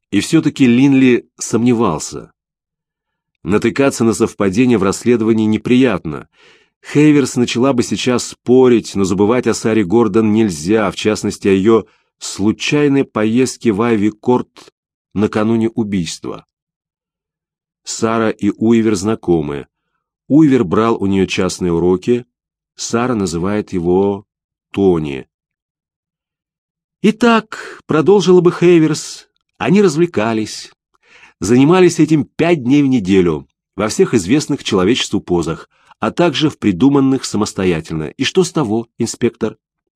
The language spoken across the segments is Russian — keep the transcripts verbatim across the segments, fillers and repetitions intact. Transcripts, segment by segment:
И все-таки Линли сомневался. Натыкаться на совпадение в расследовании неприятно. Хейверс начала бы сейчас спорить, но забывать о Саре Гордон нельзя, в частности, о ее случайной поездке в Айви-Корт накануне убийства. Сара и Уивер знакомы. Уивер брал у нее частные уроки, Сара называет его Тони. Итак, продолжила бы Хейверс, они развлекались, занимались этим пять дней в неделю, во всех известных человечеству позах, а также в придуманных самостоятельно. И что с того, инспектор?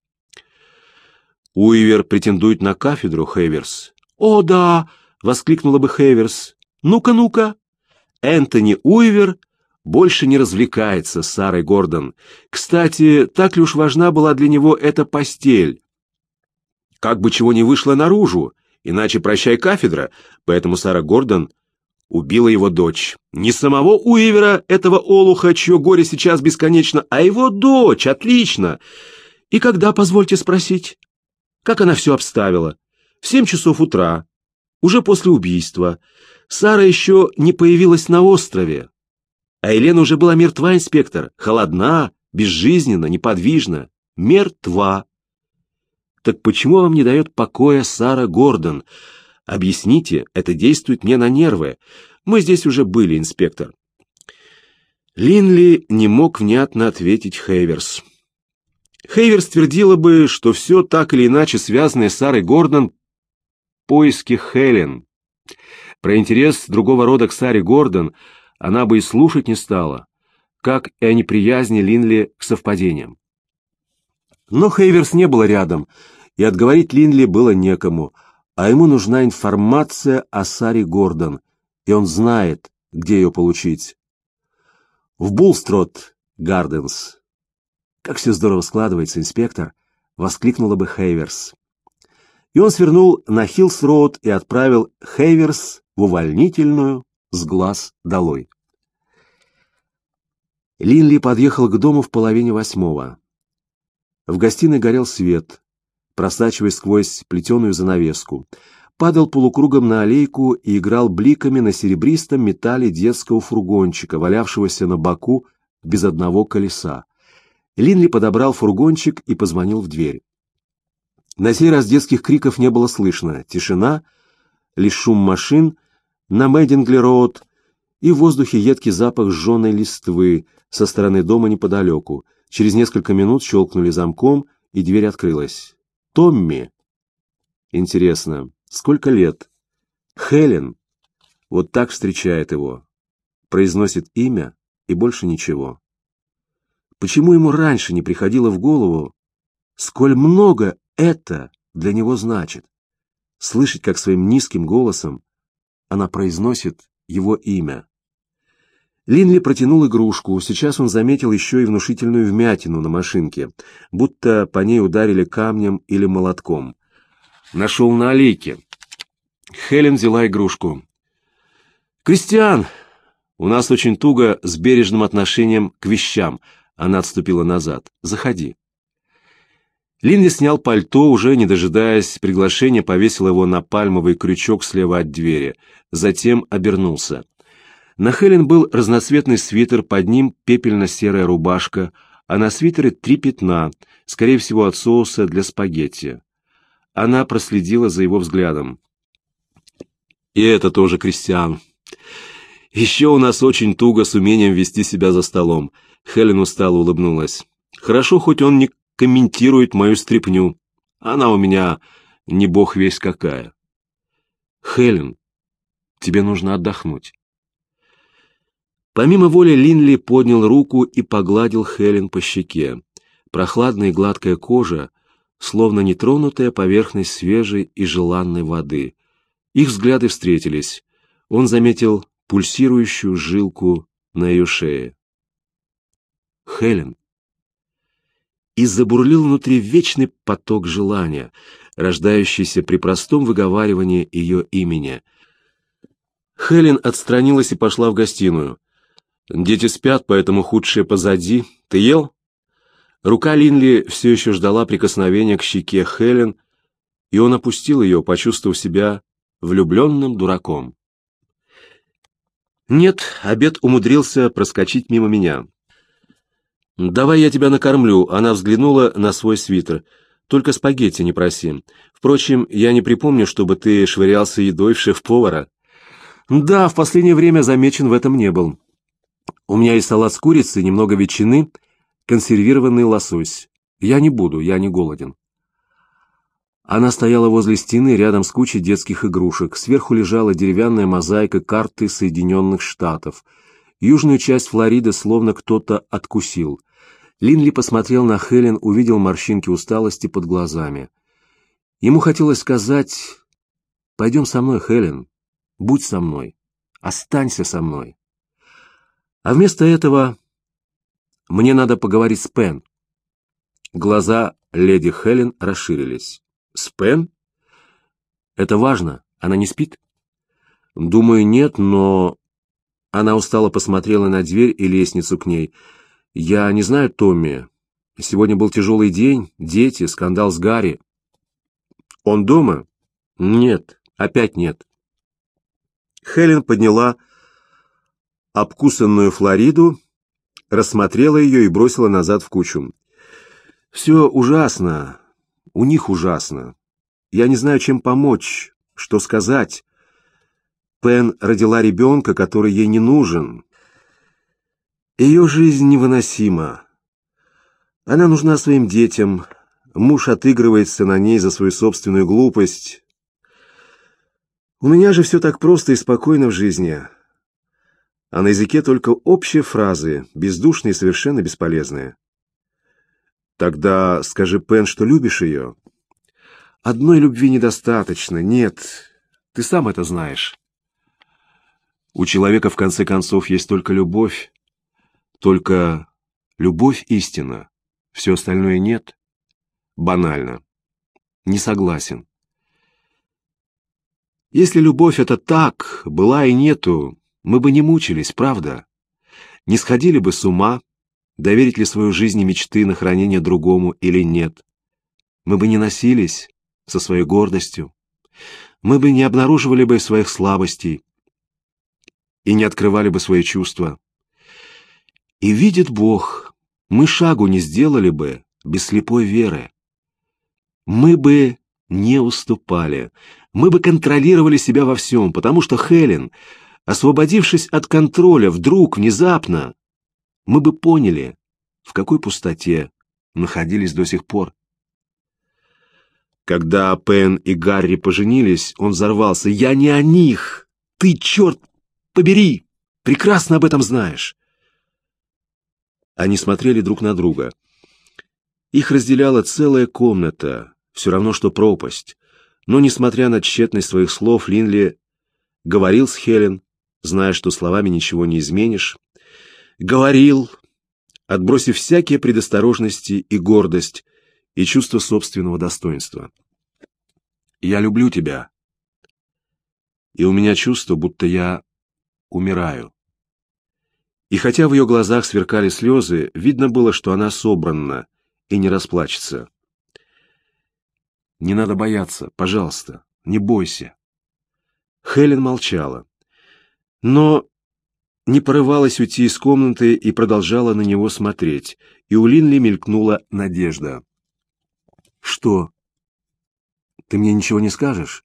Уивер претендует на кафедру, Хейверс. О, да, воскликнула бы Хейверс. Ну-ка, ну-ка. Энтони Уивер больше не развлекается с Сарой Гордон. Кстати, так ли уж важна была для него эта постель? Как бы чего не вышло наружу, иначе прощай кафедра, поэтому Сара Гордон убила его дочь. Не самого Уивера, этого олуха, чье горе сейчас бесконечно, а его дочь, отлично. И когда, позвольте спросить, как она все обставила? В семь часов утра, уже после убийства. Сара еще не появилась на острове. А Елена уже была мертва, инспектор, холодна, безжизненна, неподвижна, мертва. Так почему вам не дает покоя Сара Гордон? Объясните, это действует мне на нервы. Мы здесь уже были, инспектор. Линли не мог внятно ответить Хейверс. Хейверс твердила бы, что все так или иначе связанное с Сарой Гордон — поиски Хелен. Про интерес другого рода к Саре Гордон она бы и слушать не стала, как и о неприязни Линли к совпадениям. Но Хейверс не было рядом, и отговорить Линли было некому, а ему нужна информация о Саре Гордон, и он знает, где ее получить. В Булстрот Гарденс. «Как все здорово складывается, инспектор!» — воскликнула бы Хейверс. И он свернул на Хиллс-Роуд и отправил Хейверс в увольнительную с глаз долой. Линли подъехал к дому в половине восьмого. В гостиной горел свет, просачиваясь сквозь плетеную занавеску, падал полукругом на аллейку и играл бликами на серебристом металле детского фургончика, валявшегося на боку без одного колеса. Линли подобрал фургончик и позвонил в дверь. На сей раз детских криков не было слышно. Тишина, лишь шум машин на Мэддингли-Роуд и в воздухе едкий запах сжженной листвы со стороны дома неподалеку. Через несколько минут щелкнули замком, и дверь открылась. «Томми!» Интересно, сколько лет? Хелен вот так встречает его. Произносит имя и больше ничего. Почему ему раньше не приходило в голову, сколь много это для него значит? Слышать, как своим низким голосом она произносит его имя. Линли протянул игрушку. Сейчас он заметил еще и внушительную вмятину на машинке, будто по ней ударили камнем или молотком. Нашел на аллейке. Хелен взяла игрушку. «Кристиан, у нас очень туго с бережным отношением к вещам». Она отступила назад. «Заходи». Линли снял пальто, уже не дожидаясь приглашения, повесил его на пальмовый крючок слева от двери. Затем обернулся. На Хелен был разноцветный свитер, под ним пепельно-серая рубашка, а на свитере три пятна, скорее всего, от соуса для спагетти. Она проследила за его взглядом. «И это тоже Кристиан. Еще у нас очень туго с умением вести себя за столом». Хелен устало улыбнулась. «Хорошо, хоть он не комментирует мою стряпню. Она у меня не бог весть какая». «Хелен, тебе нужно отдохнуть». Помимо воли Линли поднял руку и погладил Хелен по щеке. Прохладная и гладкая кожа, словно нетронутая поверхность свежей и желанной воды. Их взгляды встретились. Он заметил пульсирующую жилку на ее шее. «Хелен!» И забурлил внутри вечный поток желания, рождающийся при простом выговаривании ее имени. Хелен отстранилась и пошла в гостиную. «Дети спят, поэтому худшее позади. Ты ел?» Рука Линли все еще ждала прикосновения к щеке Хелен, и он опустил ее, почувствовав себя влюбленным дураком. Нет, обед умудрился проскочить мимо меня. «Давай я тебя накормлю», — она взглянула на свой свитер. «Только спагетти не проси. Впрочем, я не припомню, чтобы ты швырялся едой в шеф-повара». «Да, в последнее время замечен в этом не был. У меня есть салат с курицей, немного ветчины, консервированный лосось. Я не буду, я не голоден». Она стояла возле стены, рядом с кучей детских игрушек. Сверху лежала деревянная мозаика карты Соединенных Штатов. Южную часть Флориды словно кто-то откусил. Линли посмотрел на Хелен, увидел морщинки усталости под глазами. Ему хотелось сказать: «Пойдем со мной, Хелен, будь со мной, останься со мной». А вместо этого: «Мне надо поговорить с Пен». Глаза леди Хелен расширились. «С Пен? Это важно. Она не спит?» «Думаю, нет, но...» Она устало посмотрела на дверь и лестницу к ней. «Я не знаю, Томми. Сегодня был тяжелый день, дети, скандал с Гарри». «Он дома?» «Нет, опять нет». Хелен подняла обкусанную Флориду, рассмотрела ее и бросила назад в кучу. «Все ужасно. У них ужасно. Я не знаю, чем помочь, что сказать. Пен родила ребенка, который ей не нужен. Ее жизнь невыносима. Она нужна своим детям. Муж отыгрывается на ней за свою собственную глупость. У меня же все так просто и спокойно в жизни. А на языке только общие фразы, бездушные и совершенно бесполезные». «Тогда скажи Пен, что любишь ее». «Одной любви недостаточно. Нет, ты сам это знаешь. У человека, в конце концов, есть только любовь. Только любовь истина. Все остальное нет. Банально. Не согласен. Если любовь это так, была и нету, мы бы не мучились, правда? Не сходили бы с ума, доверить ли свою жизнь и мечты на хранение другому или нет. Мы бы не носились со своей гордостью. Мы бы не обнаруживали бы своих слабостей и не открывали бы свои чувства. И видит Бог, мы шагу не сделали бы без слепой веры. Мы бы не уступали, мы бы контролировали себя во всем, потому что Хелен, освободившись от контроля, вдруг, внезапно, мы бы поняли, в какой пустоте находились до сих пор. Когда Пен и Гарри поженились, он взорвался: «Я не о них! Ты, черт побери, прекрасно об этом знаешь!» Они смотрели друг на друга. Их разделяла целая комната, все равно что пропасть. Но, несмотря на тщетность своих слов, Линли говорил с Хелен, зная, что словами ничего не изменишь. Говорил, отбросив всякие предосторожности и гордость, и чувство собственного достоинства. «Я люблю тебя. И у меня чувство, будто я умираю». И хотя в ее глазах сверкали слезы, видно было, что она собранна и не расплачется. «Не надо бояться, пожалуйста, не бойся». Хелен молчала, но не порывалась уйти из комнаты и продолжала на него смотреть, и у Линли мелькнула надежда. «Что? Ты мне ничего не скажешь?»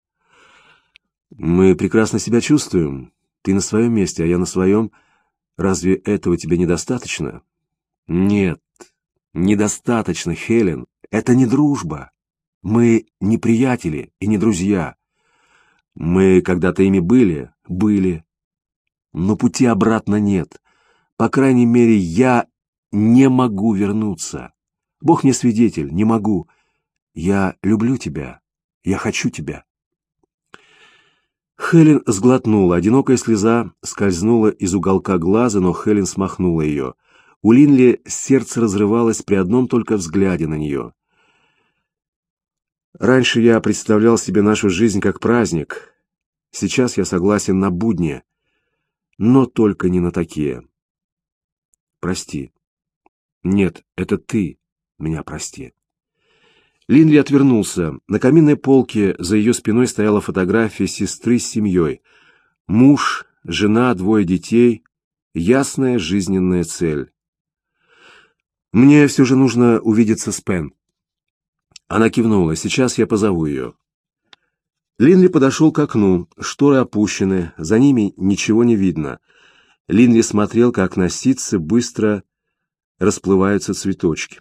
«Мы прекрасно себя чувствуем. Ты на своем месте, а я на своем. Разве этого тебе недостаточно?» «Нет, недостаточно, Хелен. Это не дружба. Мы не приятели и не друзья. Мы когда-то ими были, были. Но пути обратно нет. По крайней мере, я не могу вернуться. Бог мне свидетель, не могу. Я люблю тебя. Я хочу тебя». Хелен сглотнула. Одинокая слеза скользнула из уголка глаза, но Хелен смахнула ее. У Линли сердце разрывалось при одном только взгляде на нее. «Раньше я представлял себе нашу жизнь как праздник. Сейчас я согласен на будни, но только не на такие. Прости. Нет, это ты меня прости». Линли отвернулся. На каминной полке за ее спиной стояла фотография сестры с семьей. Муж, жена, двое детей. Ясная жизненная цель. «Мне все же нужно увидеться с Пен». Она кивнула. «Сейчас я позову ее». Линли подошел к окну. Шторы опущены, за ними ничего не видно. Линли смотрел, как на ситце быстро расплываются цветочки.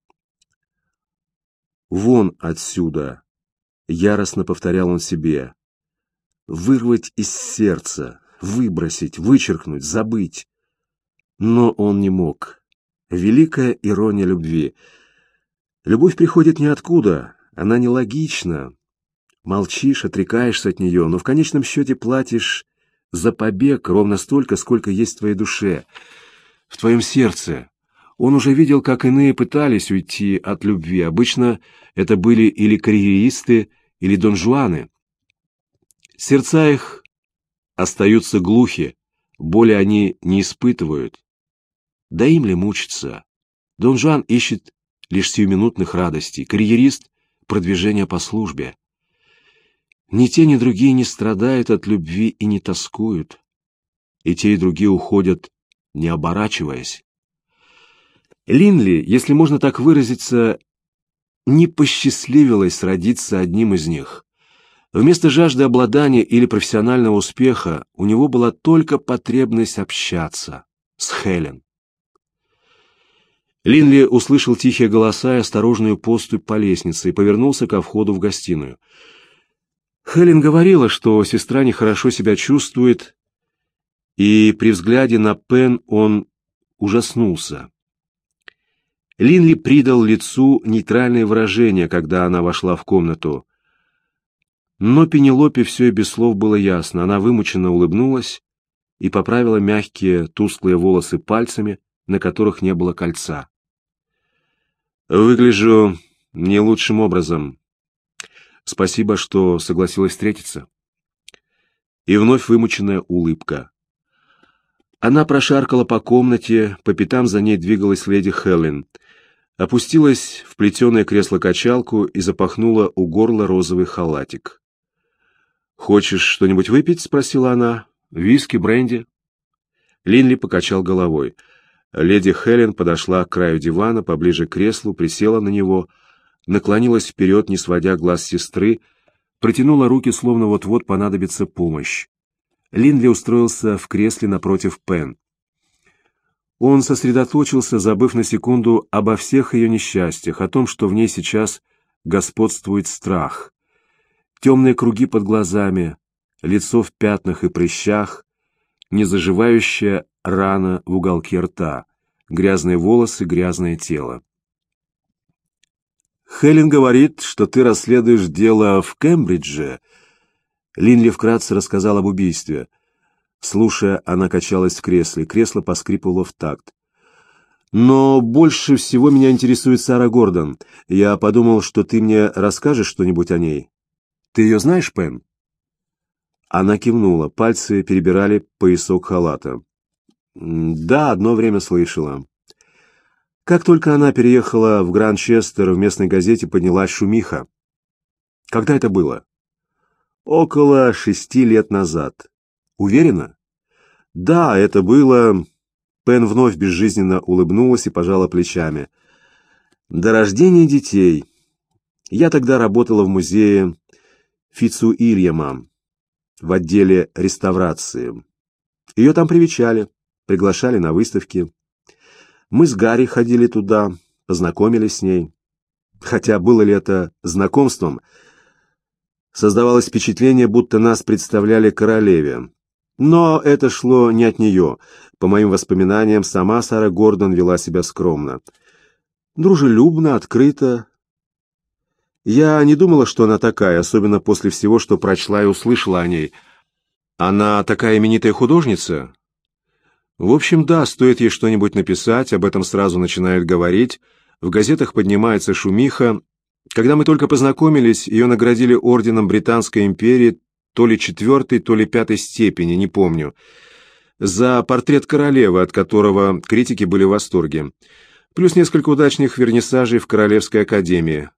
«Вон отсюда!» — яростно повторял он себе. «Вырвать из сердца, выбросить, вычеркнуть, забыть». Но он не мог. Великая ирония любви. Любовь приходит ниоткуда, она нелогична. Молчишь, отрекаешься от нее, но в конечном счете платишь за побег ровно столько, сколько есть в твоей душе, в твоем сердце. Он уже видел, как иные пытались уйти от любви. Обычно это были или карьеристы, или донжуаны. Сердца их остаются глухи, боли они не испытывают. Да им ли мучиться? Дон Жуан ищет лишь сиюминутных радостей, карьерист — продвижения по службе. Ни те, ни другие не страдают от любви и не тоскуют. И те, и другие уходят, не оборачиваясь. Линли, если можно так выразиться, не посчастливилось родиться одним из них. Вместо жажды обладания или профессионального успеха у него была только потребность общаться с Хелен. Линли услышал тихие голоса и осторожную поступь по лестнице и повернулся ко входу в гостиную. Хелен говорила, что сестра нехорошо себя чувствует, и при взгляде на Пен он ужаснулся. Линли придал лицу нейтральное выражение, когда она вошла в комнату. Но Пенелопе все и без слов было ясно. Она вымученно улыбнулась и поправила мягкие, тусклые волосы пальцами, на которых не было кольца. «Выгляжу не лучшим образом. Спасибо, что согласилась встретиться». И вновь вымученная улыбка. Она прошаркала по комнате, по пятам за ней двигалась леди Хелен. Опустилась в плетеное кресло-качалку и запахнула у горла розовый халатик. «Хочешь что-нибудь выпить?» — спросила она. «Виски, бренди?» Линли покачал головой. Леди Хелен подошла к краю дивана, поближе к креслу, присела на него, наклонилась вперед, не сводя глаз сестры, протянула руки, словно вот-вот понадобится помощь. Линли устроился в кресле напротив Пен. Он сосредоточился, забыв на секунду обо всех ее несчастьях, о том, что в ней сейчас господствует страх. Темные круги под глазами, лицо в пятнах и прыщах, незаживающая рана в уголке рта, грязные волосы, грязное тело. «Хелен говорит, что ты расследуешь дело в Кембридже». Линли вкратце рассказал об убийстве. Слушая, она качалась в кресле, кресло поскрипывало в такт. «Но больше всего меня интересует Сара Гордон. Я подумал, что ты мне расскажешь что-нибудь о ней. Ты ее знаешь, Пен?» Она кивнула, пальцы перебирали поясок халата. «Да, одно время слышала». Как только она переехала в Гранчестер, в местной газете поднялась шумиха. «Когда это было?» «Около шести лет назад». «Уверена?» «Да, это было...» Пен вновь безжизненно улыбнулась и пожала плечами. «До рождения детей. Я тогда работала в музее Фицуильяма в отделе реставрации. Ее там привечали, приглашали на выставки. Мы с Гарри ходили туда, познакомились с ней. Хотя было ли это знакомством, создавалось впечатление, будто нас представляли королеве. Но это шло не от нее. По моим воспоминаниям, сама Сара Гордон вела себя скромно. Дружелюбно, открыто. Я не думала, что она такая, особенно после всего, что прочла и услышала о ней. Она такая именитая художница? В общем, да, стоит ей что-нибудь написать, об этом сразу начинают говорить. В газетах поднимается шумиха. Когда мы только познакомились, ее наградили орденом Британской империи то ли четвертой, то ли пятой степени, не помню, за портрет королевы, от которого критики были в восторге. Плюс несколько удачных вернисажей в Королевской академии.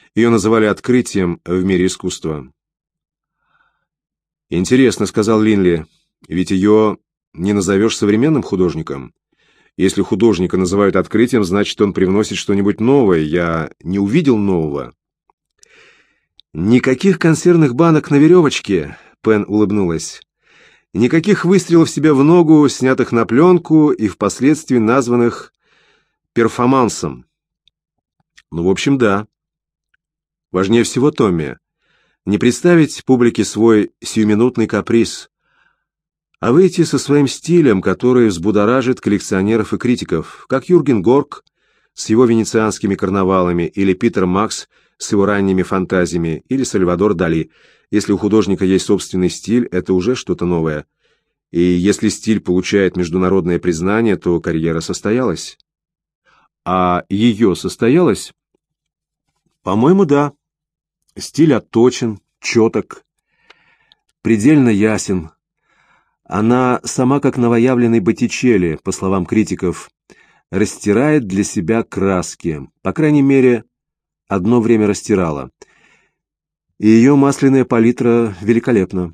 Ее называли открытием в мире искусства. «Интересно», — сказал Линли, — «ведь ее не назовешь современным художником. Если художника называют открытием, значит, он привносит что-нибудь новое. Я не увидел нового». «Никаких консервных банок на веревочке», — Пен улыбнулась. «Никаких выстрелов себе в ногу, снятых на пленку и впоследствии названных перформансом». «Ну, в общем, да. Важнее всего, Томми, не представить публике свой сиюминутный каприз, а выйти со своим стилем, который взбудоражит коллекционеров и критиков, как Юрген Горк с его венецианскими карнавалами, или Питер Макс с его ранними фантазиями, или Сальвадор Дали. Если у художника есть собственный стиль, это уже что-то новое. И если стиль получает международное признание, то карьера состоялась». «А ее состоялась?» «По-моему, да. Стиль отточен, четок, предельно ясен. Она сама, как новоявленный Боттичелли, по словам критиков, растирает для себя краски. По крайней мере, одно время растирала. И ее масляная палитра великолепна».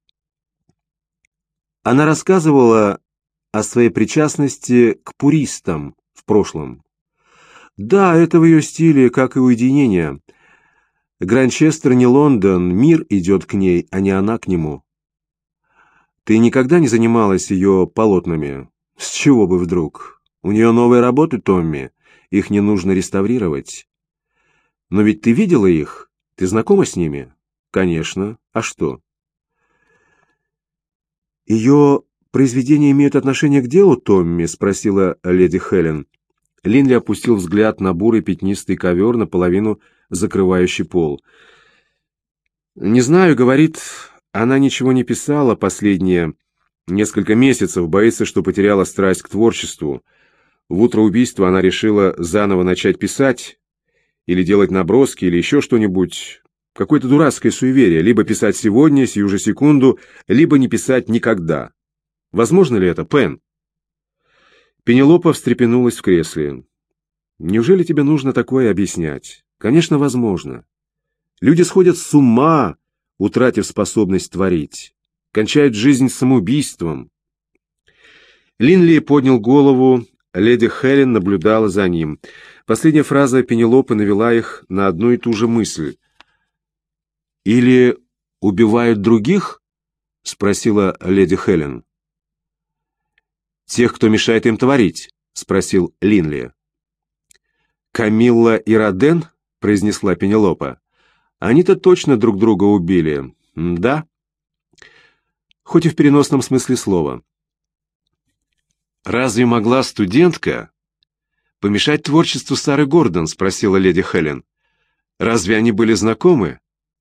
Она рассказывала о своей причастности к пуристам в прошлом. «Да, это в ее стиле, как и уединение. Гранчестер не Лондон, мир идет к ней, а не она к нему». «Ты никогда не занималась ее полотнами? С чего бы вдруг? У нее новые работы, Томми, их не нужно реставрировать». «Но ведь ты видела их? Ты знакома с ними?» «Конечно. А что?» «Ее произведения имеют отношение к делу, Томми?» — спросила леди Хелен. Линли опустил взгляд на бурый пятнистый ковер, наполовину закрывающий пол. «Не знаю, — говорит, — она ничего не писала последние несколько месяцев, боится, что потеряла страсть к творчеству. В утро убийства она решила заново начать писать, или делать наброски, или еще что-нибудь. Какое-то дурацкое суеверие, либо писать сегодня, сию же секунду, либо не писать никогда. Возможно ли это, Пен?» Пенелопа встрепенулась в кресле. «Неужели тебе нужно такое объяснять? Конечно, возможно. Люди сходят с ума, утратив способность творить. Кончают жизнь самоубийством». Линли поднял голову, леди Хелен наблюдала за ним. Последняя фраза Пенелопы навела их на одну и ту же мысль. «Или убивают других?» — спросила леди Хелен. «Тех, кто мешает им творить?» — спросил Линли. «Камилла и Роден?» — произнесла Пенелопа. «Они-то точно друг друга убили. Да?» «Хоть и в переносном смысле слова». «Разве могла студентка помешать творчеству Сары Гордон?» — спросила леди Хелен. «Разве они были знакомы?»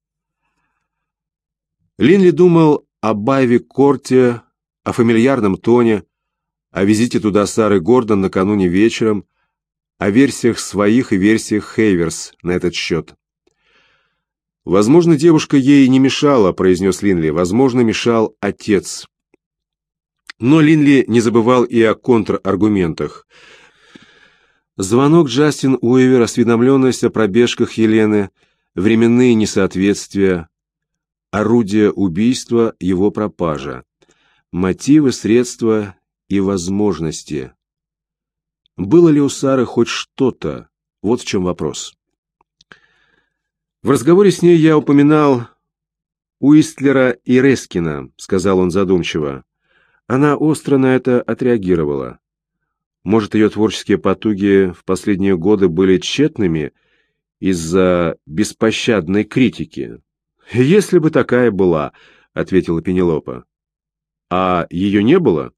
Линли думал о Байве Корте, о фамильярном тоне, о визите туда Сары Гордон накануне вечером, о версиях своих и версиях Хейверс на этот счет. «Возможно, девушка ей не мешала», — произнес Линли. «Возможно, мешал отец». Но Линли не забывал и о контраргументах. Звонок Джастин Уивер, осведомленность о пробежках Елены, временные несоответствия, орудие убийства, его пропажа, мотивы, средства и возможности. Было ли у Сары хоть что-то? Вот в чем вопрос. «В разговоре с ней я упоминал Уистлера и Рескина», — сказал он задумчиво. Она остро на это отреагировала. Может, ее творческие потуги в последние годы были тщетными из-за беспощадной критики? «Если бы такая была», — ответила Пенелопа. «А ее не было?»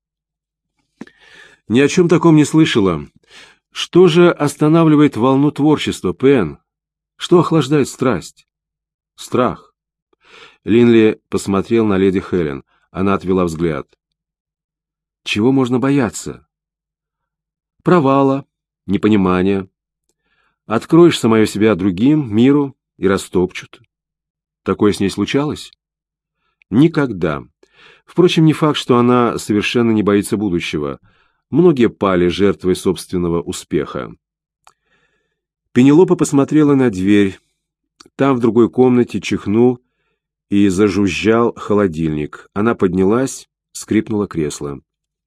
«Ни о чем таком не слышала. Что же останавливает волну творчества, Пен? Что охлаждает страсть?» «Страх». Линли посмотрел на леди Хелен. Она отвела взгляд. «Чего можно бояться?» «Провала, непонимания. Откроешь самое себя другим, миру, и растопчут». «Такое с ней случалось?» «Никогда. Впрочем, не факт, что она совершенно не боится будущего. Многие пали жертвой собственного успеха». Пенелопа посмотрела на дверь. Там в другой комнате чихнул и зажужжал холодильник. Она поднялась, скрипнуло кресло.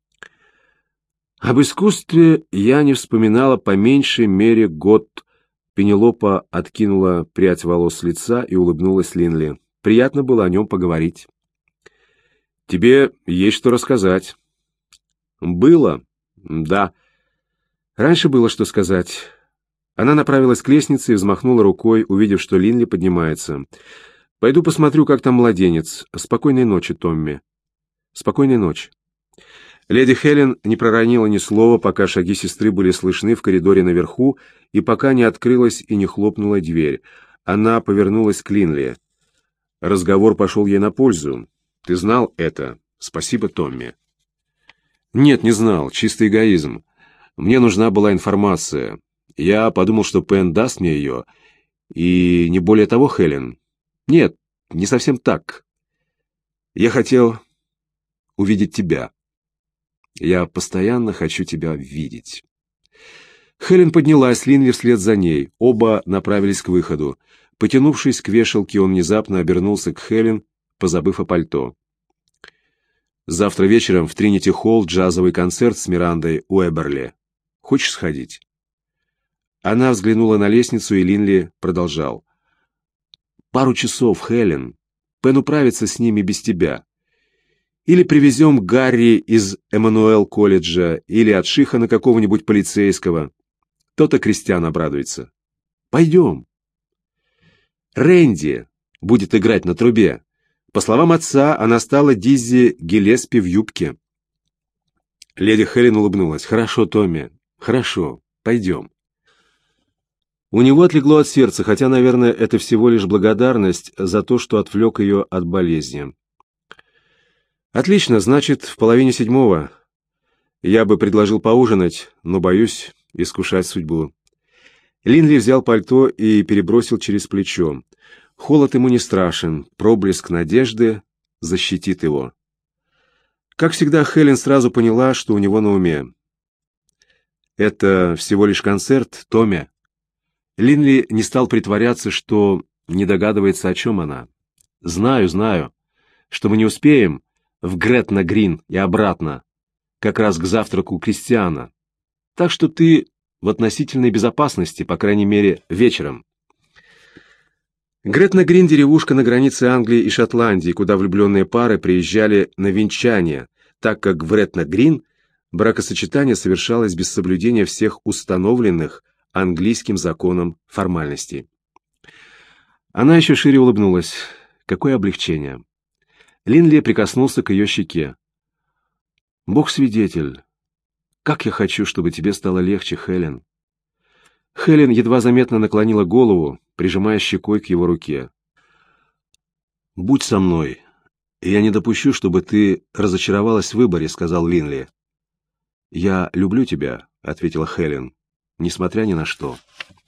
Об искусстве я не вспоминала по меньшей мере год. Пенелопа откинула прядь волос с лица и улыбнулась Линли. Приятно было о нем поговорить. Тебе есть что рассказать. Было? Да. Раньше было что сказать. Она направилась к лестнице и взмахнула рукой, увидев, что Линли поднимается. Пойду посмотрю, как там младенец. Спокойной ночи, Томми. Спокойной ночи. Леди Хелен не проронила ни слова, пока шаги сестры были слышны в коридоре наверху, и пока не открылась и не хлопнула дверь. Она повернулась к Линли. Разговор пошел ей на пользу. Ты знал это? Спасибо, Томми. Нет, не знал. Чистый эгоизм. Мне нужна была информация. Я подумал, что Пен даст мне ее. И не более того, Хелен. Нет, не совсем так. Я хотел увидеть тебя. Я постоянно хочу тебя видеть. Хелен поднялась, Линли вслед за ней. Оба направились к выходу. Потянувшись к вешалке, он внезапно обернулся к Хелен, позабыв о пальто. Завтра вечером в Тринити-Холл джазовый концерт с Мирандой Уэберли. Хочешь сходить? Она взглянула на лестницу, и Линли продолжал. Пару часов, Хелен. Пен управится с ними без тебя. Или привезем Гарри из Эммануэл-колледжа, или от Шихана какого-нибудь полицейского. То-то Кристиан обрадуется. Пойдем. Рэнди будет играть на трубе. По словам отца, она стала Диззи Гиллеспи в юбке. Леди Хелен улыбнулась. Хорошо, Томми, хорошо, пойдем. У него отлегло от сердца, хотя, наверное, это всего лишь благодарность за то, что отвлек ее от болезни. Отлично, значит, в половине седьмого. Я бы предложил поужинать, но боюсь искушать судьбу. Линли взял пальто и перебросил через плечо. Холод ему не страшен, проблеск надежды защитит его. Как всегда, Хелен сразу поняла, что у него на уме. Это всего лишь концерт, Томми. Линли не стал притворяться, что не догадывается, о чем она. Знаю, знаю, что мы не успеем в Гретна-Грин и обратно, как раз к завтраку Кристиана. Так что ты в относительной безопасности, по крайней мере, вечером. Гретна-Грин — деревушка на границе Англии и Шотландии, куда влюбленные пары приезжали на венчание, так как в Гретна-Грин бракосочетание совершалось без соблюдения всех установленных английским законом формальностей. Она еще шире улыбнулась. Какое облегчение! Линли прикоснулся к ее щеке. «Бог свидетель, как я хочу, чтобы тебе стало легче, Хелен». Хелен едва заметно наклонила голову, прижимая щекой к его руке. «Будь со мной, и я не допущу, чтобы ты разочаровалась в выборе», — сказал Линли. «Я люблю тебя», — ответила Хелен, — «несмотря ни на что».